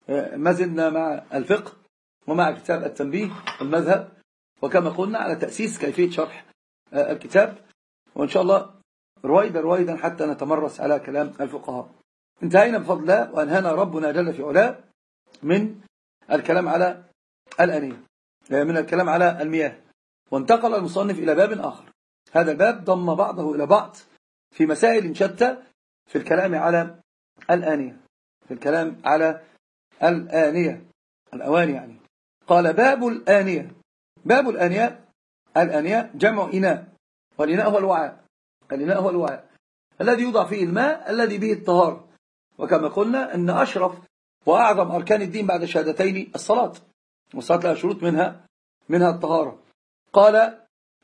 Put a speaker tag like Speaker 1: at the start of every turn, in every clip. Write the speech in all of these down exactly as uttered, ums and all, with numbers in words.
Speaker 1: ما زلنا مع الفقه ومع كتاب التنبيه المذهب، وكما قلنا على تأسيس كيفية شرح الكتاب، وإن شاء الله رويدا رويدا حتى نتمرس على كلام الفقهاء. انتهينا بفضل الله وأنهانا ربنا جل في علاه من الكلام على الآنية، من الكلام على المياه، وانتقل المصنف إلى باب آخر. هذا الباب ضم بعضه إلى بعض في مسائل شتى في الكلام على الآنية، في الكلام على الآنية الأواني يعني. قال باب الآنية. باب الآنية، الآنية جمع إناء، والإناء هو الوعاء، الإناء هو الوعاء الذي يوضع فيه الماء الذي به الطهارة. وكما قلنا أن أشرف وأعظم أركان الدين بعد الشهادتين الصلاة، والصلاة لها شروط منها منها الطهارة. قال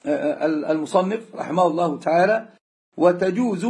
Speaker 1: المصنف رحمه الله تعالى: وتجوز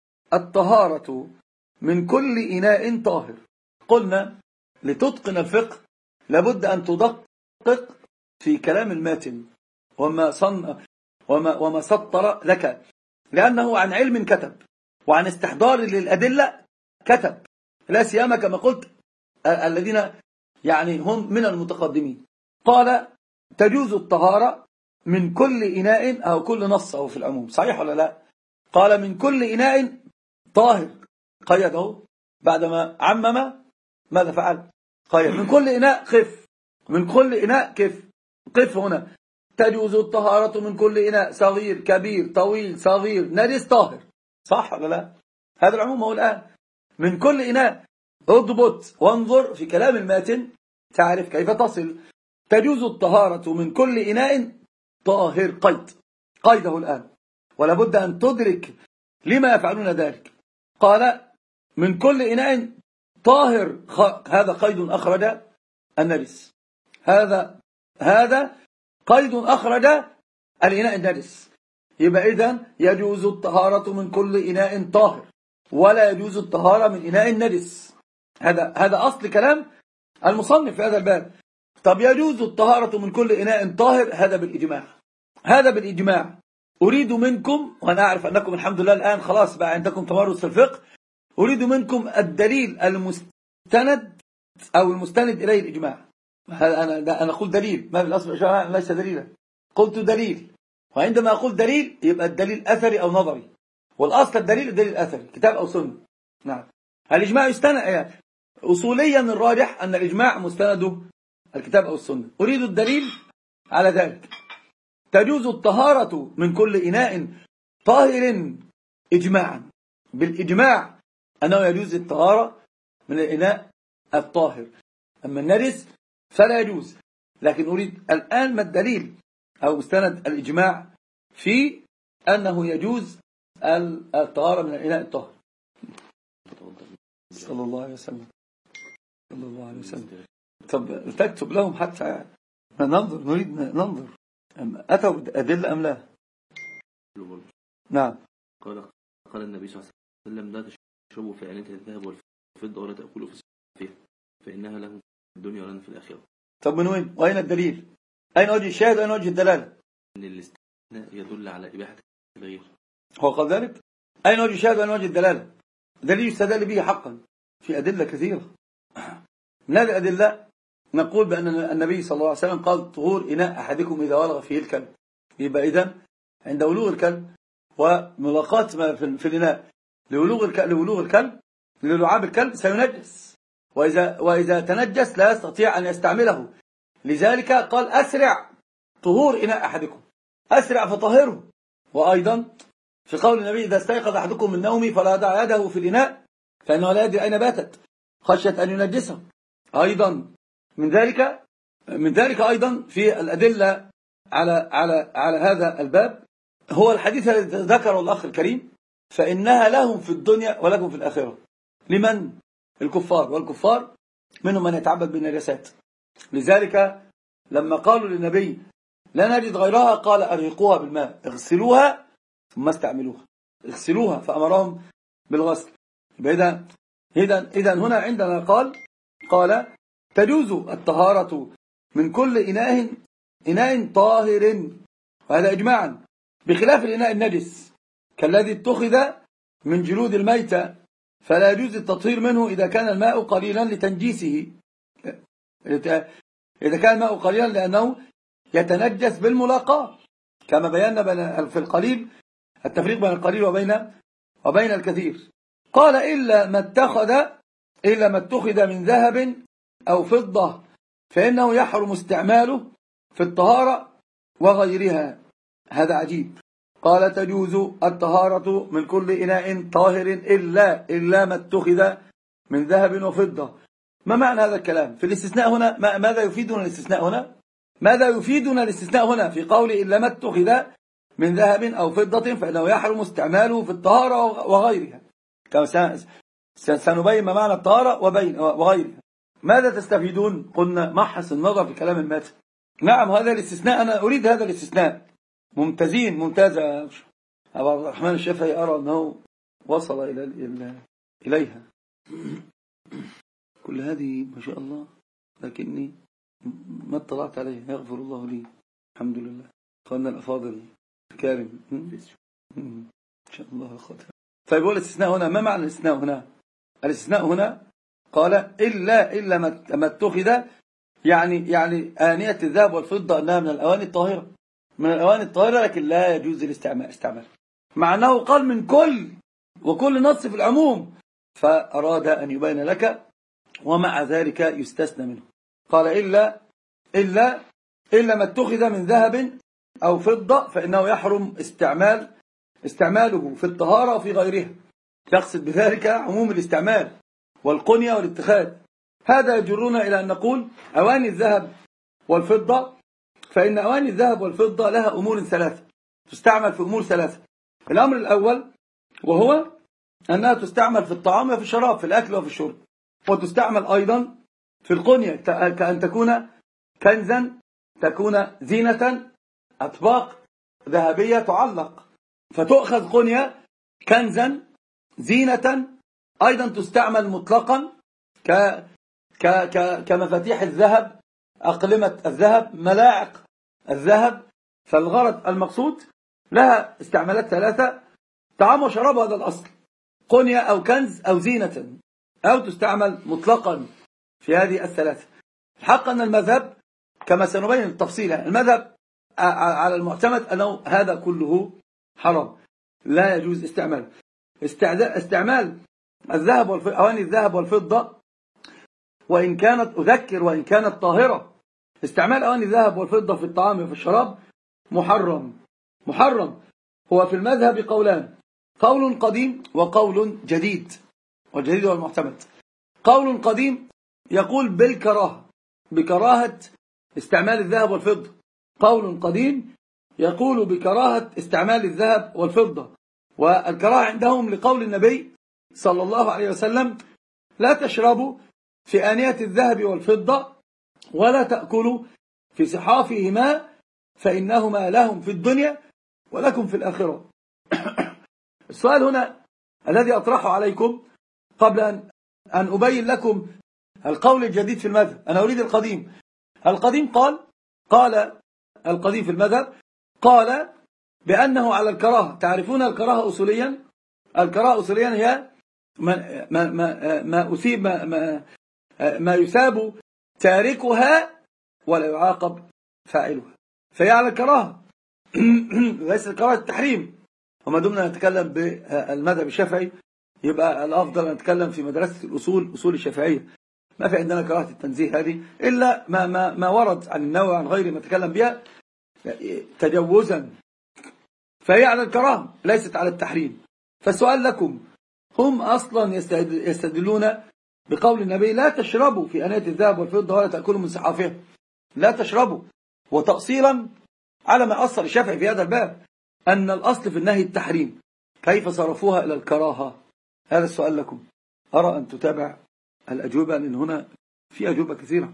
Speaker 1: الطهارة من كل إناء طاهر. قلنا لتتقن الفقه لابد أن تدقق في كلام الماتن وما صن وما وما سطر لك، لأنه عن علم كتب وعن استحضار للأدلة كتب، لا سيما كما قلت الذين يعني هم من المتقدمين. قال تجوز الطهارة من كل إناء، أو كل نص أو في العموم، صحيح ولا لا؟ قال من كل إناء طاهر، قيده بعدما عمم ماذا فعل؟ قيد من كل إناء خف، من كل إناء كف، قف هنا. تجوز الطهارة من كل إناء، صغير كبير طويل صغير نجس طاهر، صح ولا لا؟ هذا العموم هو الآن من كل إناء. اضبط وانظر في كلام الماتن تعرف كيف تصل. تجوز الطهارة من كل إناء طاهر، قيد قيده الآن، ولا بد أن تدرك لما يفعلون ذلك. قال من كل إناء طاهر، هذا قيد أخرج النجس، هذا هذا قيد أخرج الإناء النجس. يبقى إذن يجوز الطهارة من كل إناء طاهر، ولا يجوز الطهارة من إناء نجس. هذا هذا أصل كلام المصنف في هذا الباب. طب يجوز الطهارة من كل إناء طاهر، هذا بالإجماع، هذا بالإجماع. أريد منكم، وأنا أعرف أنكم الحمد لله الآن خلاص بقى عندكم تمرس في الفقه، أريد منكم الدليل المستند أو المستند إليه الإجماع. أنا أنا أقول دليل، ما في الأصل ليس دليلا، قلت دليل، وعندما أقول دليل يبقى الدليل أثري أو نظري، والأصل الدليل الدليل أثري، كتاب أو سنة. نعم، الإجماع يستند يعني أصوليا الراجح أن الإجماع مستنده الكتاب أو السنة. أريد الدليل على ذلك. تجوز الطهارة من كل إناء طاهر إجماعا، بالإجماع أنه يجوز الطهارة من الإناء الطاهر، أما النجس فلا يجوز. لكن أريد الآن ما الدليل أو مستند الإجماع في أنه يجوز الطهارة من الإناء الطاهر. صلى الله عليه وسلم، صلى الله عليه وسلم. طب تكتب لهم حتى ننظر، نريد ننظر أتوا أدلة أم لا؟ نعم.
Speaker 2: قال قال النبي صلى الله عليه وسلم: لا تشربوا في آنية الذهب والفضة ولا تأكلوا في فيها، فإنها لهم في الدنيا ولنا في الآخرة.
Speaker 1: طب من وين؟ وأين الدليل؟ أين وجه الشاهد وأين وجه الدلالة؟
Speaker 2: إن الاستثناء يدل على إباحة الغير.
Speaker 1: هو قال ذلك؟ أين وجه الشاهد وأين وجه الدلالة؟ دليل يستدل به حقا في أدلة كثيرة. من هذه الأدلة نقول بأن النبي صلى الله عليه وسلم قال: طهور إناء أحدكم إذا ولغ فيه الكلب. يبقى إذن عند ولوغ الكلب وملاقات ما في الإناء لولوغ الكلب, لولوغ الكلب للعاب الكلب سينجس، وإذا, وإذا تنجس لا يستطيع أن يستعمله. لذلك قال: أسرع طهور إناء أحدكم، أسرع فطهره. وأيضا في قول النبي: إذا استيقظ أحدكم من نومه فلا يضع يده في الإناء فإنه لا يدري أين باتت خشية أن ينجسه. أيضا من ذلك من ذلك أيضا في الأدلة على على على هذا الباب هو الحديث الذي ذكره الأخ الكريم: فإنها لهم في الدنيا ولكم في الآخرة. لمن؟ الكفار، والكفار منهم من يتعبد بالنجاسات. لذلك لما قالوا للنبي: لا نجد غيرها، قال: أرهقوها بالماء، اغسلوها ثم استعملوها، اغسلوها، فأمرهم بالغسل. إذا إذا إذا هنا عندنا قال قال تجوز الطهارة من كل إناء إناء طاهر، وهذا إجماعا، بخلاف الإناء النجس كالذي اتخذ من جلود الميتة، فلا يجوز التطهير منه إذا كان الماء قليلا لتنجيسه. إذا كان الماء قليلا لأنه يتنجس بالملاقاة، كما بينا في القليل التفريق بين القليل وبين وبين الكثير. قال إلا ما اتخذ إلا ما اتخذ من ذهب أو فضة فإنه يحرم استعماله في الطهارة وغيرها. هذا عجيب. قال تجوز الطهارة من كل إناء طاهر إلا إلا ما اتخذ من ذهب وفضة. ما معنى هذا الكلام في الاستثناء هنا؟ ماذا يفيدنا الاستثناء هنا؟ ماذا يفيدنا الاستثناء هنا في قول إلا ما اتخذ من ذهب أو فضة فإنه يحرم استعماله في الطهارة وغيرها. كما سنبين ما معنى الطهارة وغيرها. ماذا تستفيدون؟ قلنا محص النظر في كلام الماتن. نعم هذا الاستثناء، أنا أريد هذا الاستثناء. ممتازين، ممتازة. أبو عبد الرحمن الشافعي أرى أنه وصل إلى إلى إليها. كل هذه ما شاء الله، لكني ما اطلعت عليه. يغفر الله لي. الحمد لله. قلنا الأفاضل الكارم إن شاء الله خطأ. طيب هو الاستثناء هنا، ما معنى الاستثناء هنا؟ الاستثناء هنا قال إلا إلا ما اتخذ، يعني يعني آنية الذهب والفضة أنها من الأواني الطاهرة، من الأواني الطاهرة، لكن لا يجوز الاستعمال استعمال. مع أنه قال من كل، وكل نص في العموم، فأراد أن يبين لك ومع ذلك يستثنى منه. قال إلا إلا إلا ما اتخذ من ذهب أو فضة فإنه يحرم استعمال استعماله في الطهارة وفي غيرها. يقصد بذلك عموم الاستعمال والقنية والاتخاذ. هذا يجرنا إلى أن نقول أواني الذهب والفضة، فإن أواني الذهب والفضة لها أمور ثلاثة، تستعمل في أمور ثلاثة. الأمر الأول وهو أنها تستعمل في الطعام وفي الشراب، في الأكل وفي الشرب، وتستعمل أيضا في القنية، كأن تكون كنزا، تكون زينة، أطباق ذهبية تعلق، فتؤخذ قنية كنزا زينة. أيضا تستعمل مطلقا ك ك ك كمفاتيح الذهب، أقلمة الذهب، ملاعق الذهب. فالغرض المقصود لها استعمالات ثلاثة: طعام وشراب، هذا الأصل، قنية أو كنز أو زينة، أو تستعمل مطلقا في هذه الثلاثة. الحق أن المذهب كما سنبين التفصيل، المذهب على المعتمد أنه هذا كله حرام، لا يجوز استعماله. استعمال الذهب والفضة، أواني الذهب والفضة، وإن كانت أذكر وإن كانت طاهرة، استعمال أواني الذهب والفضة في الطعام وفي الشراب محرم. محرم هو في المذهب قولان: قول قديم وقول جديد، والجديد هو المعتمد. قول قديم يقول بالكراهة، بكراهة استعمال الذهب والفضة. قول قديم يقول بكراهة استعمال الذهب والفضة، والكراهة عندهم لقول النبي صلى الله عليه وسلم: لا تشربوا في آنية الذهب والفضة ولا تأكلوا في صحافهما فإنهما لهم في الدنيا ولكم في الآخرة. السؤال هنا الذي أطرحه عليكم قبل أن أن أبين لكم القول الجديد في المذهب، أنا أريد القديم. القديم قال قال القديم في المذهب قال بأنه على الكراهة. تعرفون الكراهة أصوليا؟ الكراهة أصوليا هي ما ما ما ما أثيب ما ما, ما يثاب تاركها ولا يعاقب فاعلها، فهي على الكراهة ليس الكراهة التحريم. وما دمنا نتكلم بالمذهب الشافعي يبقى الأفضل أن نتكلم في مدرسة الأصول، أصول الشافعية. ما في عندنا كراهة التنزيه هذه إلا ما ما ما ورد عن النووي عن غيره ما تكلم بها تجوزا، فهي على الكراهة ليست على التحريم. فالسؤال لكم: هم أصلا يستدلون بقول النبي: لا تشربوا في آنية الذهب والفضة ولا تأكلوا من صحافها، لا تشربوا، وتأصيلا على ما أصل الشافعي في هذا الباب أن الأصل في النهي التحريم، كيف صرفوها إلى الكراهة؟ هذا السؤال لكم. أرى أن تتابع الأجوبة، لأن هنا في أجوبة كثيرة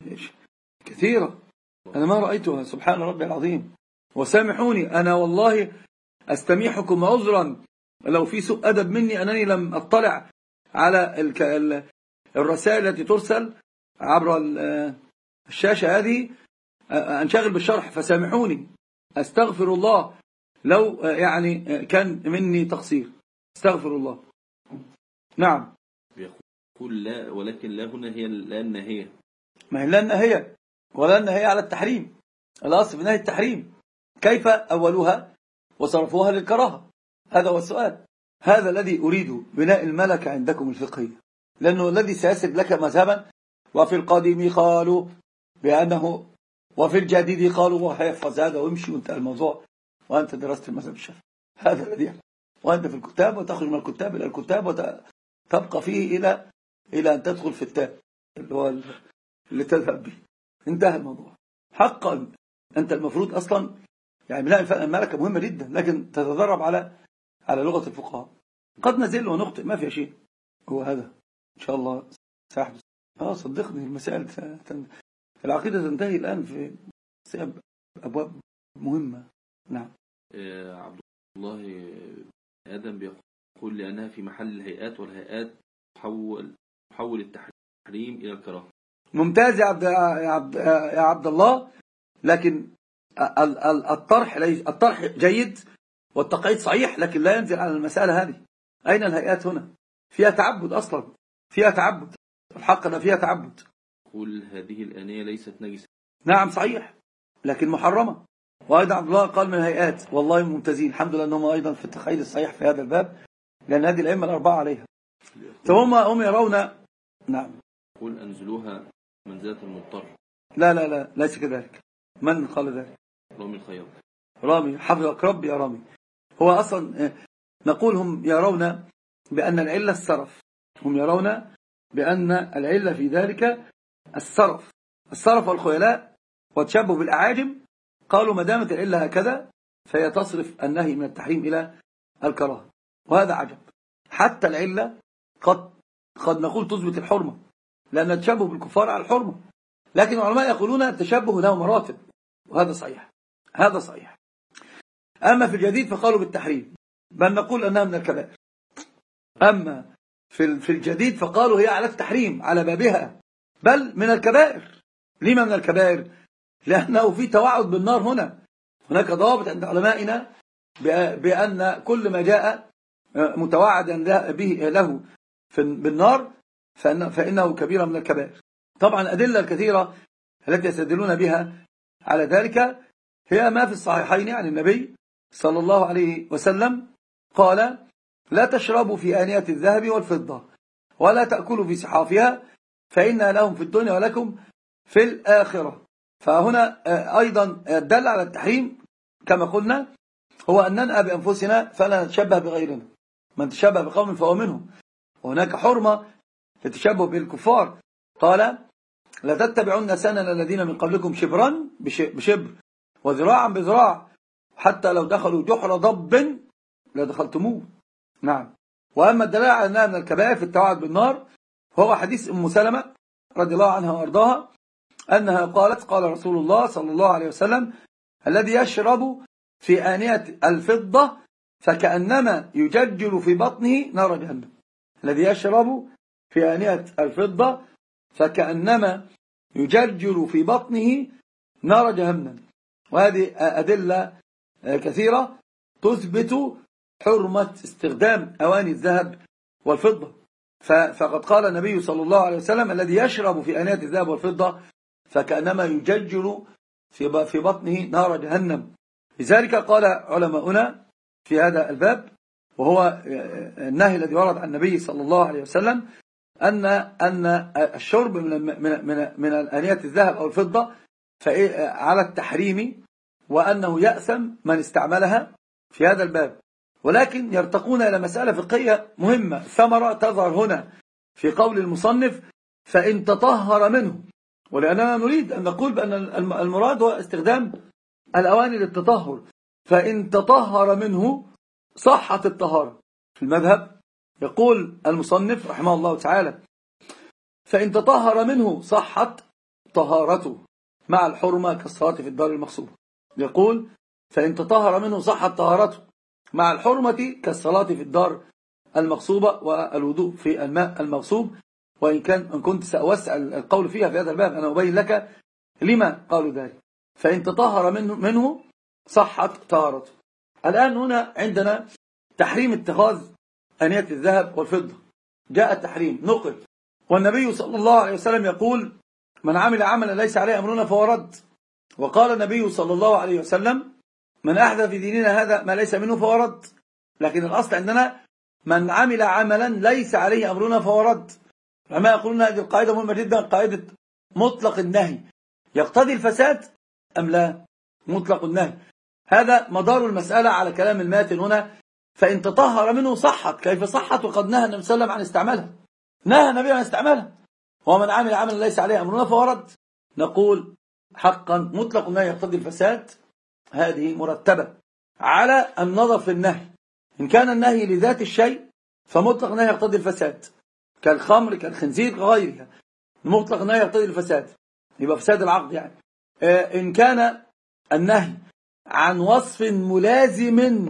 Speaker 1: كثيرة أنا ما رأيتها، سبحان ربي العظيم. وسامحوني أنا والله أستميحكم عذرا لو في سوء أدب مني أنني لم أطلع على الرسائل التي ترسل عبر الشاشة هذه، أنشغل بالشرح، فسامحوني، أستغفر الله لو يعني كان مني تقصير، استغفر الله. نعم.
Speaker 2: يقول لا، ولكن لا هنا هي لا الناهية،
Speaker 1: ما هي لا النهي ولا النهي على التحريم، الأصل في نهي التحريم، كيف أولوها وصرفوها للكراهة؟ هذا هو السؤال. هذا الذي أريد بناء الملكة عندكم الفقهية، لأنه الذي سيسد لك مذهبا. وفي القديم قالوا بأنه، وفي الجديد قالوا، وهيحفظ هذا ويمشي وانتهى الموضوع، وأنت درست المذهب الشافعي. هذا الذي يعني. وأنت في الكتاب وتخرج من الكتاب إلى الكتاب وتبقى فيه إلى إلى أن تدخل في التاب اللي هو اللي تذهب به. انتهى الموضوع. حقا أنت المفروض أصلا يعني بناء الملكة مهمة جدا، لكن تتدرب على على لغة الفقهاء. قد نزل ونخطئ، ما في شيء. هو هذا إن شاء الله سيحدث. اه صدقني المسائل تن... العقيدة تنتهي الآن في أبواب مهمة. نعم.
Speaker 2: آه عبد الله آدم بيقول لأنها في محل الهيئات، والهيئات تحول تحول التحريم إلى الكراهة.
Speaker 1: ممتاز يا عبد يا عبد يا عبد الله، لكن الطرح الطرح جيد والتقعيد صحيح، لكن لا ينزل على المسألة هذه. أين الهيئات هنا؟ فيها تعبد أصلا، فيها تعبد، الحق أن فيها تعبد.
Speaker 2: قل هذه الآنية ليست نجسة.
Speaker 1: نعم صحيح، لكن محرمة. وأيضا عبد الله قال من الهيئات. والله ممتازين، الحمد لله أنهم أيضا في التقعيد الصحيح في هذا الباب، لأن هذه الأئمة الأربعة عليها. فهم هم يرون. نعم.
Speaker 2: قل أنزلوها منزلة المضطر.
Speaker 1: لا لا لا ليس كذلك. من قال ذلك؟
Speaker 2: رامي الخياط.
Speaker 1: رامي حفظك ربي يا رامي. هو أصلا نقول هم يرون بأن العلة الصرف، هم يرون بأن العلة في ذلك الصرف الصرف والخيلاء والتشبه بالأعاجم. قالوا ما دامت العلة هكذا فهي تصرف النهي من التحريم إلى الكراهة، وهذا عجب. حتى العلة قد قد نقول تثبت الحرمة، لأن التشبه بالكفار على الحرمة، لكن العلماء يقولون التشبه له مراتب، وهذا صحيح، هذا صحيح. أما في الجديد فقالوا بالتحريم، بل نقول أنها من الكبائر. أما في في الجديد فقالوا هي على التحريم على بابها، بل من الكبائر. لما من الكبائر؟ لأنه في توعد بالنار. هنا هناك ضوابط عند علمائنا بأن كل ما جاء متوعدا به له بالنار فإنه كبيرة من الكبائر. طبعا الأدلة الكثيرة التي يستدلون بها على ذلك هي ما في الصحيحين عن النبي صلى الله عليه وسلم قال: لا تشربوا في آنية الذهب والفضة ولا تأكلوا في صحافها فإنها لهم في الدنيا ولكم في الآخرة. فهنا أيضا الدل على التحريم كما قلنا هو أن ننأى بأنفسنا فلا نتشبه بغيرنا. من تشبه بقوم فهو منهم. وهناك حرمة للتشبه بالكفار. قال: لا تتبعون سنن الذين من قبلكم شبرا بشبر وذراعا بذراع حتى لو دخلوا جحر ضب لدخلتموه. نعم. وأما الدلالة على أنها من الكبائر في التوعد بالنار هو حديث أم سلمة رضي الله عنها وأرضاها أنها قالت: قال رسول الله صلى الله عليه وسلم: الذي يشرب في آنية الفضة فكأنما يججل في بطنه نار جهنم. الذي يشرب في آنية الفضة فكأنما يججل في بطنه نار جهنم. وهذه أدلة كثيرة تثبت حرمة استخدام أواني الذهب والفضة. فقد قال النبي صلى الله عليه وسلم: الذي يشرب في آنية الذهب والفضة فكأنما يججل في بطنه نار جهنم. لذلك قال علماؤنا في هذا الباب، وهو النهي الذي ورد عن النبي صلى الله عليه وسلم، أن أن الشرب من من من, من آنية الذهب أو الفضة على التحريم، وأنه يأثم من استعملها في هذا الباب. ولكن يرتقون إلى مسألة فقهية مهمة، ثمرة تظهر هنا في قول المصنف: فإن تطهر منه. ولأننا نريد أن نقول بأن المراد هو استخدام الأواني للتطهر. فإن تطهر منه صحت الطهارة. في المذهب يقول المصنف رحمه الله تعالى: فإن تطهر منه صحت طهارته مع الحرمة كالصلاة في الدار المغصوبة. يقول: فإن تطهر منه صحت طهارته مع الحرمة كالصلاة في الدار المغصوبة والوضوء في الماء المغصوب. وإن كان إن كنت سأوسع القول فيها في هذا الباب أنا أبين لك لما قالوا ذلك. فإن تطهر منه, منه صحت طهارته. الآن هنا عندنا تحريم اتخاذ آنية الذهب والفضة. جاء التحريم نقل، والنبي صلى الله عليه وسلم يقول: من عمل عملا ليس عليه أمرنا فهو رد. وقال النبي صلى الله عليه وسلم من أحدث في ديننا هذا ما ليس منه فهو رد. لكن الأصل عندنا من عمل عملا ليس عليه أمرنا فهو رد. لما يقولون هذه القاعدة مهمة جدا، قاعدة مطلق النهي يقتضي الفساد أم لا؟ مطلق النهي هذا مدار المسألة على كلام الماتن هنا. فإن تطهر منه صحت. كيف صحت وقد نهى النبي صلى الله عليه وسلم عن استعمالها؟ نهى النبي عن استعمالها. ومن عمل عملا ليس عليه أمرنا فهو رد. نقول حقا مطلق النهي يقتضي الفساد، هذه مرتبة على النظر في النهي. إن كان النهي لذات الشيء فمطلق النهي يقتضي الفساد، كالخمر كالخنزير كغيرها، مطلق النهي يقتضي الفساد، يبقى فساد العقد يعني. إن كان النهي عن وصف ملازم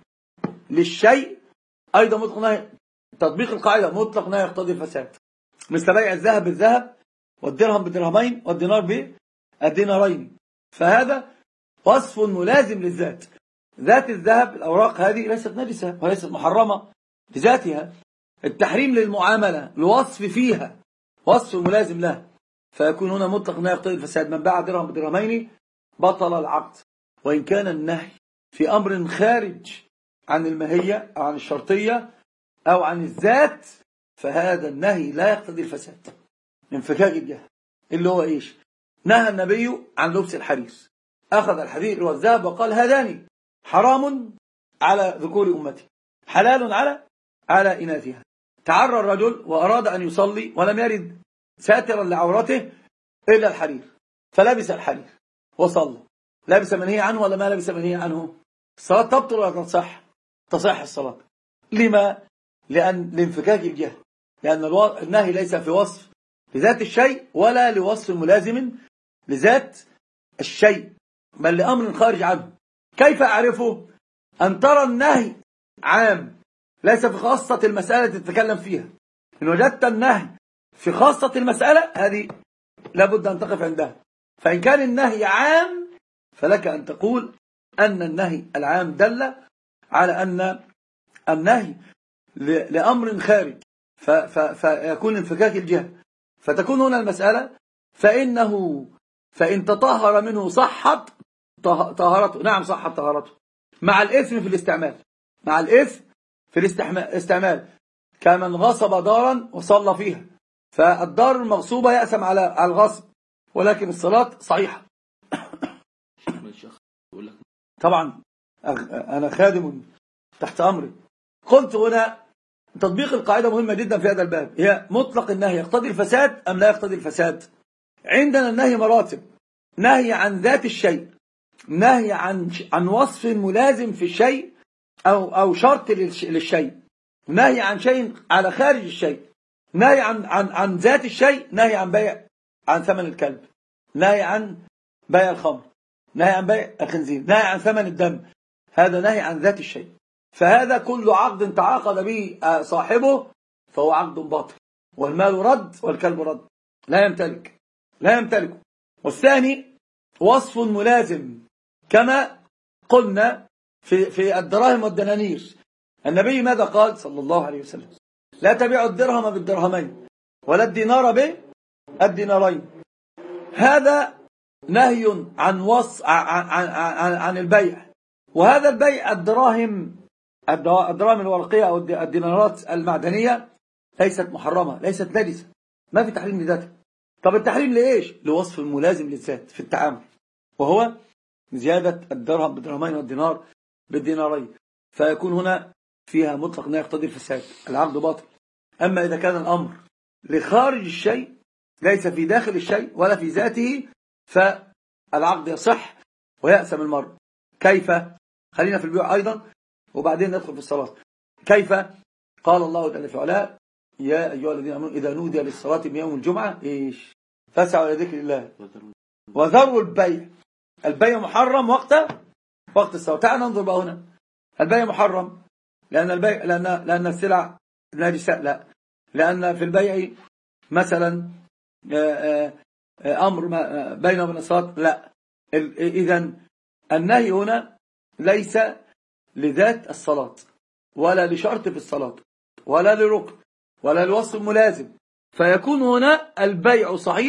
Speaker 1: للشيء أيضا مطلق النهي، تطبيق القاعدة مطلق النهي يقتضي الفساد، مثل بيع الذهب بالذهب والدرهم بالدرهمين والدينار بالدينارين. فهذا وصف ملازم للذات. ذات الذهب الأوراق هذه ليست نجسة وليست محرمة بذاتها. التحريم للمعاملة الوصف فيها وصف ملازم له، فيكون هنا مطلق النهي يقتضي الفساد. من باع درهم بدرهمين بطل العقد. وإن كان النهي في أمر خارج عن الماهية أو عن الشرطية أو عن الذات فهذا النهي لا يقتضي الفساد. انفكاك الجهل اللي هو إيش؟ نهى النبي عن لبس الحرير، أخذ الحرير والذهب وقال هذان حرام على ذكور أمتي حلال على على إناثها. تعرى الرجل وأراد أن يصلي ولم يرد ساترا لعورته إلا الحرير، فلبس الحرير وصلى. لبس منهي عنه ولا ما لبس منهي عنه؟ الصلاة تبطل ولا تصح؟ تصح الصلاة. لما؟ لأن لانفكاك الجهل، لأن النهي ليس في وصف لذات الشيء ولا لوصف ملازم لذات الشيء، بل لأمر خارج عنه. كيف أعرفه؟ أن ترى النهي عام ليس في خاصة المسألة تتكلم فيها. إن وجدت النهي في خاصة المسألة هذه لابد أن تقف عندها. فإن كان النهي عام فلك أن تقول أن النهي العام دل على أن النهي لأمر خارج فيكون انفكاك الجهة، فتكون هنا المسألة فإنه فإن تطهر منه صحت طهارته. نعم صحت طهارته مع الإثم في الاستعمال، مع الإثم في الاستعمال كمن غصب دارا وصلى فيها، فالدار المغصوبة يأثم على الغصب ولكن الصلاة صحيحة. طبعا أنا خادم تحت أمري. قلت هنا تطبيق القاعدة مهمة جدا في هذا الباب، هي مطلق النهي يقتضي الفساد أم لا يقتضي الفساد؟ عندنا النهي مراتب: نهي عن ذات الشيء، نهي عن عن وصف ملازم في الشيء أو أو شرط للشيء، نهي عن شيء على خارج الشيء، نهي عن عن عن ذات الشيء، نهي عن بيع عن ثمن الكلب، نهي عن بيع الخمر، نهي عن بيع الخنزير، نهي عن ثمن الدم. هذا نهي عن ذات الشيء. فهذا كل عقد تعاقد به صاحبه فهو عقد باطل، والمال رد والكلب رد، لا يمتلك لا يمتلكه. والثاني وصف ملازم كما قلنا في في الدراهم والدنانير. النبي ماذا قال صلى الله عليه وسلم؟ لا تبيعوا الدرهم بالدرهمين ولا الدينار بالدينارين. هذا نهي عن وصف عن, عن, عن, عن البيع. وهذا البيع الدراهم الدراهم الورقية أو الدينارات المعدنية ليست محرمة، ليست نجسة، ما في تحريم لذاتها. طب التحريم لإيش؟ لوصف الملازم للذات في التعامل، وهو زيادة الدرهم بالدرهمين والدينار بالدينارين، فيكون هنا فيها مطلق نهي يقتضي الفساد، العقد باطل. أما إذا كان الأمر لخارج الشيء ليس في داخل الشيء ولا في ذاته فالعقد يصح ويأثم المرء. كيف؟ خلينا في البيع أيضا وبعدين ندخل في الصلاة. كيف؟ قال الله تعالى في علاه: يا أيها الذين آمنوا إذا نودي للصلاة من يوم الجمعة إيش؟ فاسعوا إلى ذكر الله وذروا البيع. البيع محرم وقت وقت الصلاة. تعال ننظر بقى هنا. البيع محرم لأن البيع لأن لأن السلع نجسة؟ لا، لأن في البيع مثلا أمر بينه وبين الصلاة؟ لا. إذن النهي هنا ليس لذات الصلاة ولا لشرط في الصلاة ولا لركن ولا لوصف ملازم، فيكون هنا البيع صحيح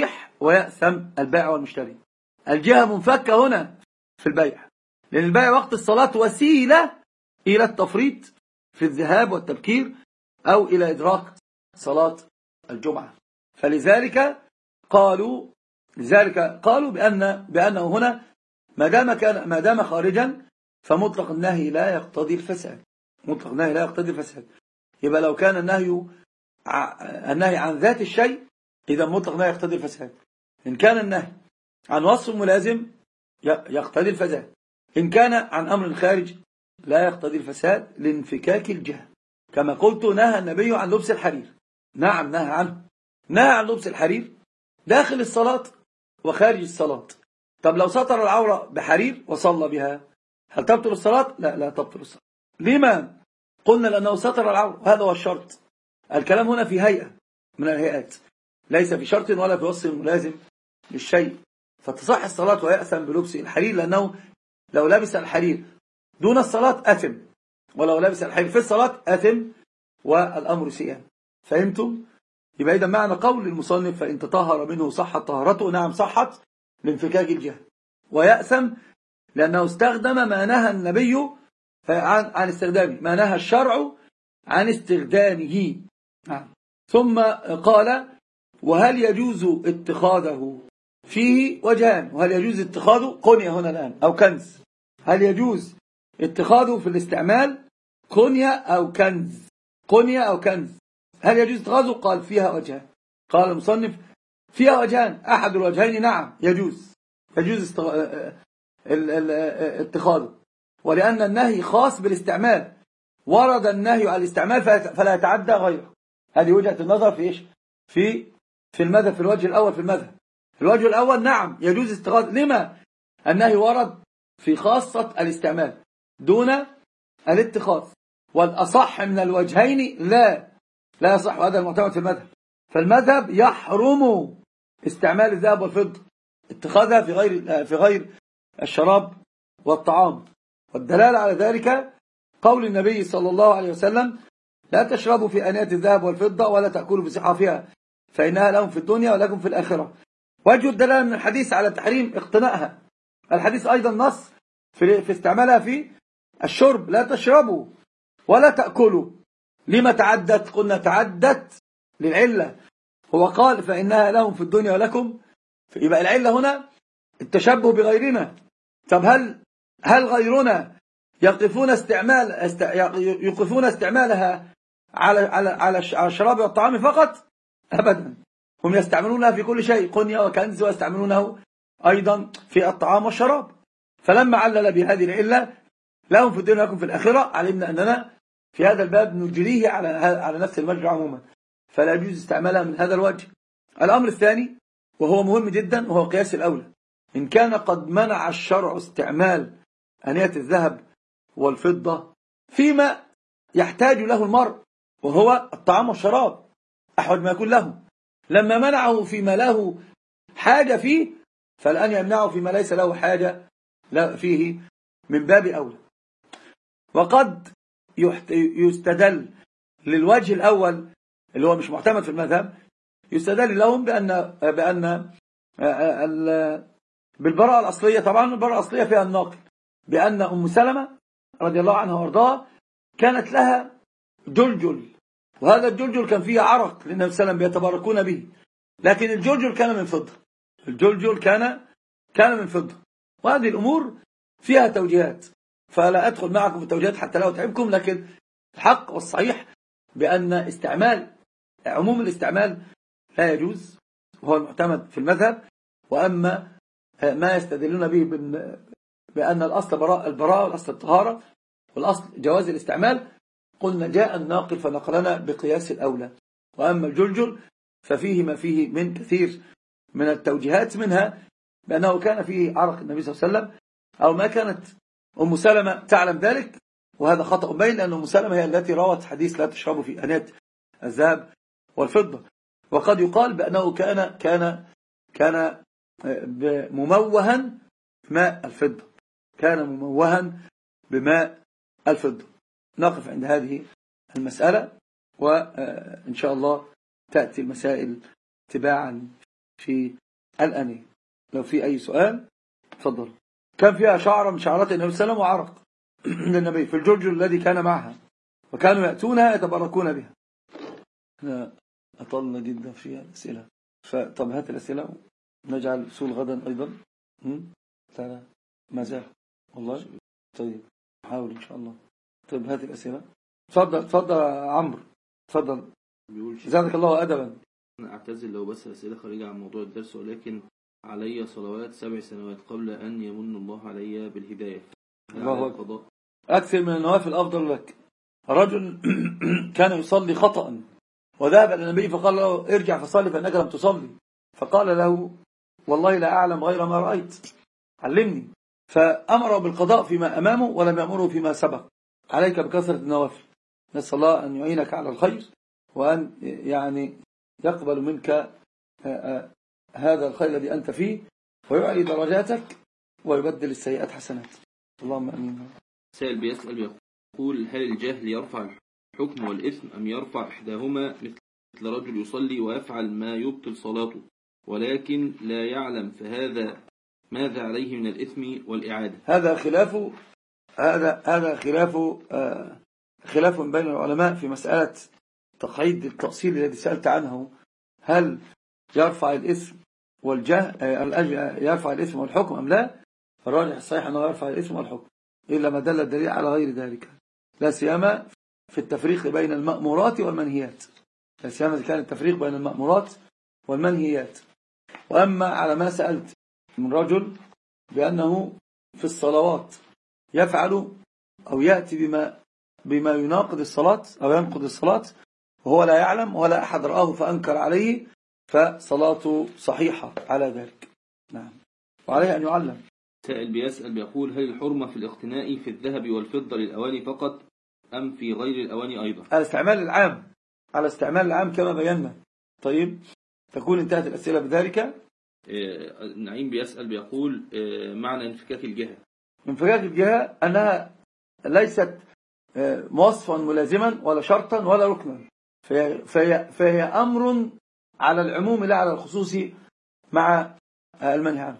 Speaker 1: ويأثم البائع والمشتري. الجهة منفكة هنا في البيع، لأن البيع وقت الصلاة وسيلة إلى التفريط في الذهاب والتبكير أو إلى إدراك صلاة الجمعة. فلذلك قالوا لذلك قالوا بأن بأنه هنا ما دام كان ما دام خارجا فمطلق النهي لا يقتضي الفساد. مطلق النهي لا يقتضي الفساد. يبقى لو كان النهي النهي عن ذات الشيء إذا مطلق النهي يقتضي الفساد. إن كان النهي عن وصف ملازم يقتضي الفساد. إن كان عن أمر خارج لا يقتضي الفساد لانفكاك الجهة. كما قلت نهى النبي عن لبس الحرير. نعم نهى عنه. نهى عن لبس الحرير داخل الصلاة وخارج الصلاة. طب لو سطر العورة بحرير وصلى بها هل تبطل الصلاة؟ لا لا تبطل الصلاة. لما؟ قلنا لأنه سطر العورة وهذا هو الشرط. الكلام هنا في هيئة من الهيئات ليس في شرط ولا في وصف ملازم للشيء. فتصح الصلاة ويأثم بلبس الحرير لأنه لو لبس الحرير دون الصلاة أثم، ولو لبس الحرير في الصلاة أثم والأمر سيئا. فهمتم؟ يبقى إذا معنى قول المصنف فإن تطهر منه صحت طهارته. نعم صحت لانفكاك الجهة. ويأثم لأنه استخدم ما نهى النبي عن, عن استخدامه، ما نهى الشرع عن استخدامه. نعم. ثم قال وهل يجوز اتخاذه فيه وجهان. وهل يجوز اتخاذه قنية هنا الآن أو كنز. هل يجوز اتخاذه في الاستعمال قنية أو كنز. قنية أو كنز هل يجوز اتخاذه؟ قال فيها وجهان. قال المصنف فيها وجهان. أحد الوجهين نعم يجوز يجوز اتخاذه، ولأن النهي خاص بالاستعمال. ورد النهي على الاستعمال فلا يتعدى غيره. هذه وجهة النظر في إيش؟ في في المذهب. في الوجه الأول في المذهب الوجه الأول نعم يجوز استخاذ. لما؟ النهي ورد في خاصة الاستعمال دون الاتخاذ. والأصح من الوجهين لا لا يصح. هذا المعتمد في المذهب. فالمذهب يحرم استعمال الذهب والفضة اتخاذها في غير في غير الشراب والطعام. والدلالة على ذلك قول النبي صلى الله عليه وسلم لا تشربوا في آنية الذهب والفضة ولا تأكلوا بصحافها فإنها لهم في الدنيا ولكم في الآخرة. وجه الدلالة من الحديث على تحريم اقتنائها. الحديث أيضا نص في, في استعمالها في الشرب. لا تشربوا ولا تأكلوا. لما تعدت؟ قلنا تعدت للعلة. هو قال فإنها لهم في الدنيا ولكم. يبقى العلة هنا التشبه بغيرنا. طب هل هل غيرنا يقفون استعمال است... يقفون استعمالها على على على الشراب والطعام فقط؟ أبدا. هم يستعملونها في كل شيء قنية وكنز، ويستعملونه أيضا في الطعام والشراب. فلما علل بهذه العلة لهم في الدنيا ولكم في الآخرة علمنا أننا في هذا الباب نجريه على على نفس المجرى عموما، فلا يجوز استعمالها من هذا الوجه. الأمر الثاني وهو مهم جدا وهو قياس الأولى. إن كان قد منع الشرع استعمال آنية الذهب والفضة فيما يحتاج له المرء وهو الطعام والشراب أحوج ما يكون له، لما منعه فيما له حاجة فيه فالآن يمنعه فيما ليس له حاجة فيه من باب أولى. وقد يستدل للوجه الأول اللي هو مش معتمد في المذهب، يستدل لهم بأن بأن بالبراءة الأصلية. طبعا البراءة الأصلية فيها الناقل بأن أم سلمة رضي الله عنها وارضاها كانت لها جلجل، وهذا الجلجل كان فيه عرق لأن النبي صلى الله عليه وسلم بيتباركون به، لكن الجلجل كان من فضة. الجلجل كان كان من فضة. وهذه الأمور فيها توجيهات، فلا أدخل معكم في التوجيهات حتى لا أتعبكم، لكن الحق والصحيح بأن استعمال عموم الاستعمال لا يجوز وهو المعتمد في المذهب. وأما ما يستدلون به بأن الأصل براءة البراءة والأصل الطهارة والأصل جواز الاستعمال، قلنا جاء الناقل فنقلنا بقياس الأولى. وأما الجلجل ففيه ما فيه من كثير من التوجيهات، منها بأنه كان فيه عرق النبي صلى الله عليه وسلم، أو ما كانت أم سلمة تعلم ذلك، وهذا خطأ بين، لأن أم سلمة هي التي روت حديث لا تشربوا في آنية الذهب والفضة. وقد يقال بأنه كان كان كان مموها بماء الفضة، كان مموها بماء الفضة. نقف عند هذه المسألة، وإن شاء الله تأتي المسائل تباعا في الآنية. لو في أي سؤال تفضل. كان فيها شعرة من شعرات النبي صلى الله عليه وسلم وعرق للنبي في الجرجر الذي كان معها، وكانوا يأتونها يتبركون بها. أطلنا جدا فيها الأسئلة. فطب هات الأسئلة نجعل سؤال غدا أيضا. لا ما زال والله. طيب نحاول إن شاء الله. طيب هات الأسئلة. تفضل تفضل يا عمرو تفضل. زادك الله أدبا.
Speaker 2: أنا أعتذر لو بس أسئلة خارجة عن موضوع الدرس، ولكن علي صلوات سبع سنوات قبل أن يمن الله علي بالهداية.
Speaker 1: الله أكبر. أكثر من النوافل أفضل لك. رجل كان يصلي خطأ وذهب إلى النبي فقال له ارجع فصلي فإنك لم تصلي، فقال له والله لا أعلم غير ما رأيت علمني، فأمره بالقضاء فيما أمامه ولم يأمره فيما سبق. عليك بكثرة النوافل. نسأل الله أن يعينك على الخير وأن يعني يقبل منك هذا الخير الذي أنت فيه ويعلي درجاتك ويبدل السيئات حسنات. اللهم أمين.
Speaker 2: سائل بيسأل يقول هل الجهل يرفع الحكم والإثم أم يرفع إحداهما، مثل رجل يصلي ويفعل ما يبطل صلاته ولكن لا يعلم، فهذا ماذا عليه من الإثم والإعادة؟
Speaker 1: هذا خلاف هذا هذا خلاف آه خلاف بين العلماء في مسألة تقعيد التأصيل الذي سألت عنه. هل يرفع الإثم والجهل آه يرفع الإثم والحكم أم لا؟ الراجح الصحيح أنه يرفع الإثم والحكم إلا ما دل الدليل على غير ذلك، لا سيما في التفريق بين المأمورات والمنهيات، لا سيما كان التفريق بين المأمورات والمنهيات. وأما على ما سألت من رجل بأنه في الصلوات يفعل أو يأتي بما بما يناقض الصلاة أو ينقض الصلاة وهو لا يعلم ولا أحد رآه فأنكر عليه، فصلاته صحيحة على ذلك. نعم، وعليه أن يعلم.
Speaker 2: سائل بيسأل بيقول هل الحرمة في الاقتناء في الذهب والفضة للأواني فقط أم في غير الأواني أيضا؟
Speaker 1: على استعمال العام، على استعمال العام كما بينا. طيب تكون انتهت الأسئلة بذلك.
Speaker 2: آه نعيم بيسأل بيقول آه معنى انفكاك الجهة.
Speaker 1: انفكاك الجهة أنها ليست آه موصفا ملازما ولا شرطا ولا ركنا، فهي, فهي, فهي أمر على العموم لا على الخصوص مع آه المنهي عنه.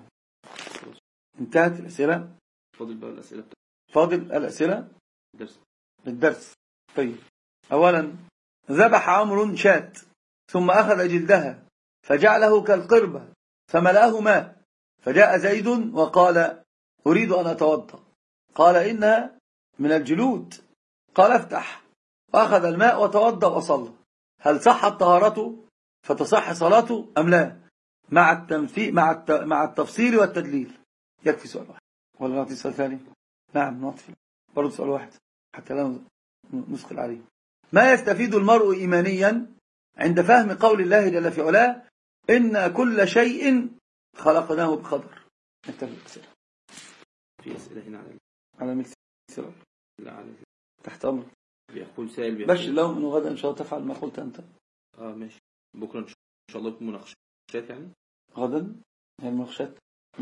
Speaker 1: انتهت الأسئلة.
Speaker 2: فاضل بقى الأسئلة.
Speaker 1: فاضل الأسئلة
Speaker 2: الدرس.
Speaker 1: الدرس. طيب أولا ذبح عمرو شاة ثم أخذ جلدها فجعله كالقربة فملأه ماء، فجاء زيد وقال أريد أن أتوضأ، قال إنها من الجلود، قال افتح، وأخذ الماء وتوضأ وصلى. هل صحت طهارته فتصح صلاته أم لا؟ مع التمثيل مع مع التفصيل والتدليل. يكفي سؤال واحد ولا نعطي سؤال ثاني؟ نعم نعطي برضه سؤال واحد حتى لا نثقل عليه. ما يستفيد المرء إيمانيا عند فهم قول الله جل في علاه إن كل شيء خلقناه بقدر؟ نكتفي بالأسئلة.
Speaker 2: في أسئلة هنا على
Speaker 1: على مكسر.
Speaker 2: لا على
Speaker 1: تحت أمر.
Speaker 2: بيقول سائل بيقول
Speaker 1: بشر لهم أنه غدا إن شاء الله تفعل ما قلت أنت.
Speaker 2: آه ماشي. بكرة إن شاء الله يكون مناقشات يعني.
Speaker 1: غدا هي المناقشات.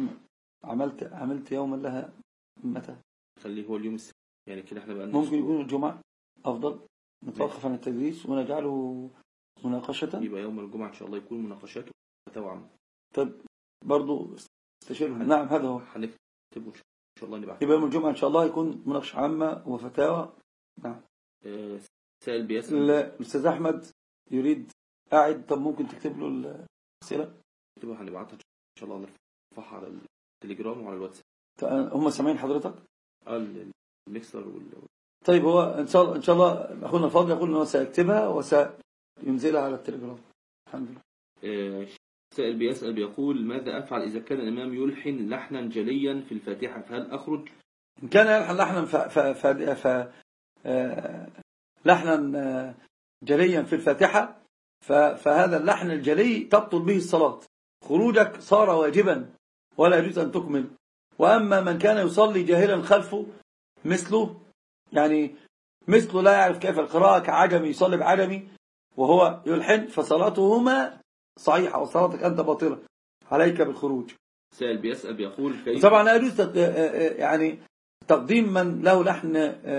Speaker 1: عملت عملت يوما لها متى؟
Speaker 2: خليه هو اليوم السبت يعني كده احنا بقى
Speaker 1: ممكن يكون الجمعة أفضل، نتوقف عن التدريس ونجعله مناقشة.
Speaker 2: يبقى يوم الجمعة إن شاء الله يكون مناقشات وفتاوى عامة.
Speaker 1: طيب برضو استشيرهم. نعم هذا هو.
Speaker 2: هنكتبه إن شاء الله نبعث.
Speaker 1: يبقى يوم الجمعة إن شاء الله يكون مناقشة عامة وفتاوى. نعم.
Speaker 2: آه سائل بيسأل.
Speaker 1: الأستاذ أحمد يريد قاعد، طب ممكن تكتب له الأسئلة؟
Speaker 2: نكتبها هنبعتها إن شاء الله نرفعها على التليجرام وعلى الواتساب.
Speaker 1: هم سامعين حضرتك؟
Speaker 2: اه الميكسر وال...
Speaker 1: طيب هو ان شاء الله ان شاء الله اخونا الفاضل يقول انه سيكتبها وسينزلها على التليجرام. الحمد لله.
Speaker 2: آه سائل بيسأل بيقول ماذا افعل اذا كان الامام يلحن لحنا جليا في الفاتحة، فهل اخرج؟
Speaker 1: ان كان يلحن لحنا ف... ف... ف... ف... آه... لحنا آه... جليا في الفاتحة ف... فهذا اللحن الجلي تبطل به الصلاة، خروجك صار واجبا ولا يجوز ان تكمل. واما من كان يصلي جاهلا خلفه مثله، يعني مثله لا يعرف كيف القراءة كعجمي يصلي بعجمي وهو يلحن، فصلاتهما صحيحة وصلاتك أنت باطلة، عليك بالخروج.
Speaker 2: سائل بيسأل بيقول كيف
Speaker 1: طبعا لا يجوز يعني تقديم من له لحن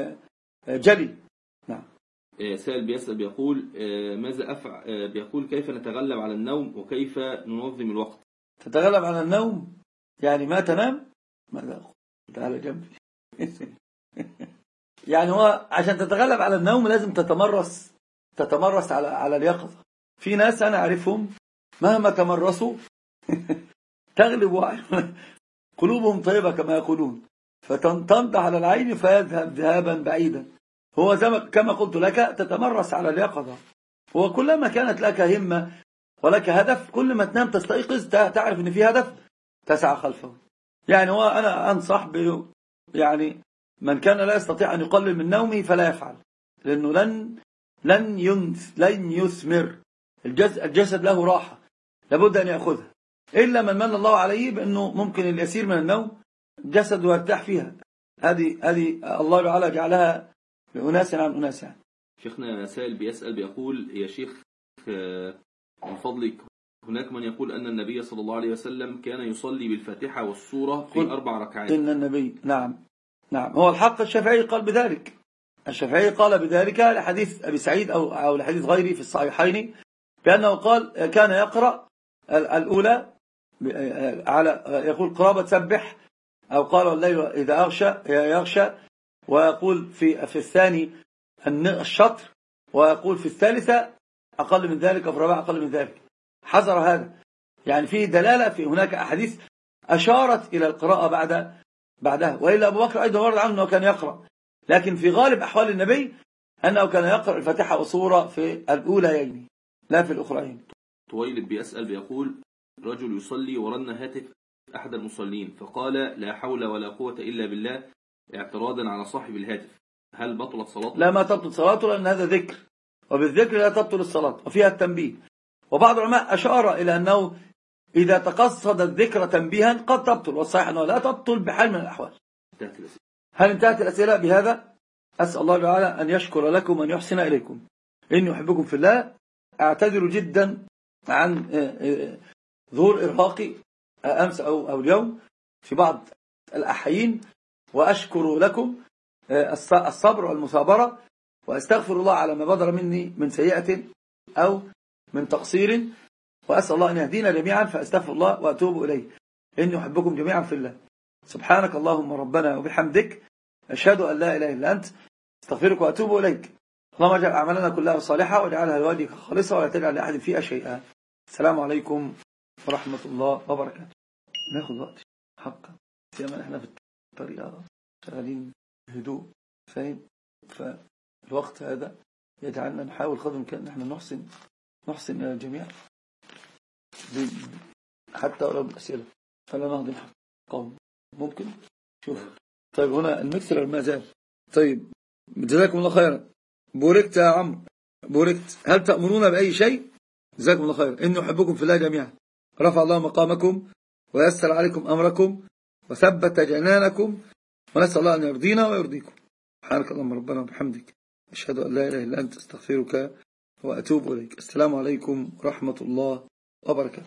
Speaker 1: جلي. نعم.
Speaker 2: سائل بيسأل بيقول ماذا أفعل، بيقول كيف نتغلب على النوم وكيف ننظم الوقت؟
Speaker 1: تتغلب على النوم يعني ما تنام. ماذا أقول؟ تعالى جنبي. يعني هو عشان تتغلب على النوم لازم تتمرس تتمرس على على اليقظة. في ناس أنا أعرفهم مهما تمرسوا تغلب قلوبهم طيبة كما يقولون، فتنطح على العين فيذهب ذهابا بعيدا. هو زي كما قلت لك تتمرس على اليقظة. هو كلما كانت لك همة ولك هدف، كل ما تنام تستيقظ تعرف ان في هدف تسعى خلفه. يعني هو أنا أنصح ب يعني من كان لا يستطيع أن يقلل من نومه فلا يفعل، لأنه لن لن ينث لن يثمر. الجسد له راحة لابد أن يأخذها، إلا من من الله عليه بأنه ممكن اليسير من النوم جسد يرتاح فيها. هذه هذه الله تعالى جعلها لأناس عن أناس. يعني
Speaker 2: شيخنا سائل بيسأل بيقول يا شيخ من فضلك، هناك من يقول أن النبي صلى الله عليه وسلم كان يصلي بالفاتحة والسورة في أربع ركعات.
Speaker 1: إن النبي نعم نعم هو الحق الشافعي قال بذلك. الشافعي قال بذلك لحديث أبي سعيد أو أو لحديث غيره في الصحيحين بأنه قال كان يقرأ الأولى على يقول قرابة سبح، أو قال الليل إذا أغشى يغشى، ويقول في في الثاني الشطر، ويقول في الثالثة أقل من ذلك، وفي الرابعة أقل من ذلك. حذر هذا، يعني فيه دلالة، في هناك أحاديث أشارت إلى القراءة بعد بعدها. وإلا أبو بكر أيضا ورد عنه أنه كان يقرأ، لكن في غالب أحوال النبي أنه كان يقرأ الفاتحة وصورة في الأوليين لا في الأخرين.
Speaker 2: طويلب بيسأل بيقول رجل يصلي ورن هاتف أحد المصلين فقال لا حول ولا قوة إلا بالله اعتراضا على صاحب الهاتف، هل بطلت صلاته؟
Speaker 1: لا، ما تبطل صلاته، لأن هذا ذكر، وبالذكر لا تبطل الصلاة، وفيها التنبيه. وبعض العلماء أشار إلى أنه إذا تقصد الذكر تنبيها قد تبطل، والصحيح أنه لا تبطل بحال من الأحوال. هل انتهت الأسئلة بهذا؟ أسأل الله تعالى أن يشكر لكم وأن يحسن إليكم. إني أحبكم في الله. أعتذر جدا عن ظهور إرهاقي أمس أو, أو اليوم في بعض الأحيين، وأشكر لكم الصبر والمثابرة، وأستغفر الله على ما بدر مني من سيئة أو من تقصير، وأسأل الله أن يهدينا جميعا، فأستغفر الله وأتوب إليه. إني أحبكم جميعا في الله. سبحانك اللهم ربنا وبحمدك، أشهد أن لا إله إلا أنت، استغفرك وأتوب إليك. اللهم اجعل أعمالنا كلها صالحة واجعلها لوجهك خالصة ولا تجعل لأحد فيها شيئا. السلام عليكم ورحمة الله وبركاته. ناخذ وقت حقا، سيما احنا في الطريقة شغالين بهدوء، فاهم؟ فالوقت هذا يجعلنا نحاول قدر الإمكان نحن نحسن نحسن إلى الجميع حتى ولو بالأسئلة، فلا نهضم قوم. ممكن شوف. طيب هنا المكسر ما زال. طيب جزاكم الله خيرا. بوركت يا عمرو، بوركت. هل تأمرون بأي شيء؟ جزاكم الله خيرا. إني أحبكم في الله جميعا. رفع الله مقامكم ويسر عليكم أمركم وثبت جنانكم، ونسأل الله أن يرضينا ويرضيكم. سبحانك اللهم ربنا وبحمدك، أشهد أن لا إله إلا أنت، استغفرك وأتوب إليك. السلام عليكم ورحمة الله وبركاته.